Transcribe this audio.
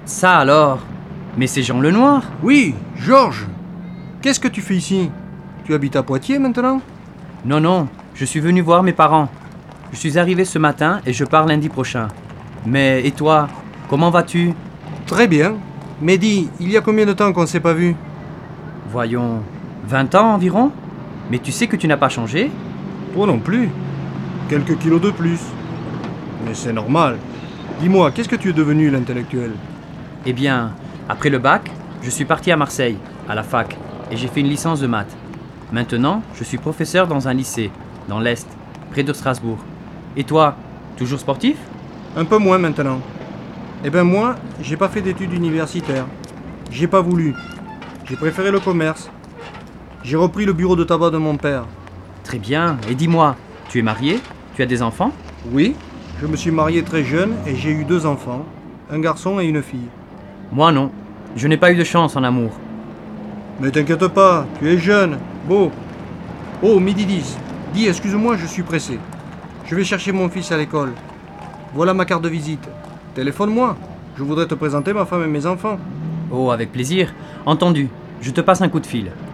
Ça alors? Mais c'est Jean Lenoir? Oui, Georges. Qu'est-ce que tu fais ici? Tu habites à Poitiers maintenant? Non, non, je suis venu voir mes parents. Je suis arrivé ce matin et je pars lundi prochain. Mais et toi, comment vas-tu? Très bien. Mais dis, il y a combien de temps qu'on ne s'est pas vu? Voyons, 20 ans environ? Mais tu sais que tu n'as pas changé? Toi non plus. Quelques kilos de plus. Mais c'est normal. Dis-moi, qu'est-ce que tu es devenu, l'intellectuel? Eh bien, après le bac, je suis parti à Marseille, à la fac, et j'ai fait une licence de maths. Maintenant, je suis professeur dans un lycée, dans l'Est, près de Strasbourg. Et toi, toujours sportif? Un peu moins maintenant. Eh ben moi, j'ai pas fait d'études universitaires. J'ai pas voulu. J'ai préféré le commerce. J'ai repris le bureau de tabac de mon père. Très bien, et dis-moi, tu es marié? Tu as des enfants? Oui, je me suis marié très jeune et j'ai eu 2 enfants, un garçon et une fille. Moi non, je n'ai pas eu de chance en amour. Mais t'inquiète pas, tu es jeune, beau. Oh, midi 10. Dis, excuse-moi, je suis pressé. Je vais chercher mon fils à l'école. Voilà ma carte de visite. Téléphone-moi. Je voudrais te présenter ma femme et mes enfants. Oh, avec plaisir. Entendu, je te passe un coup de fil.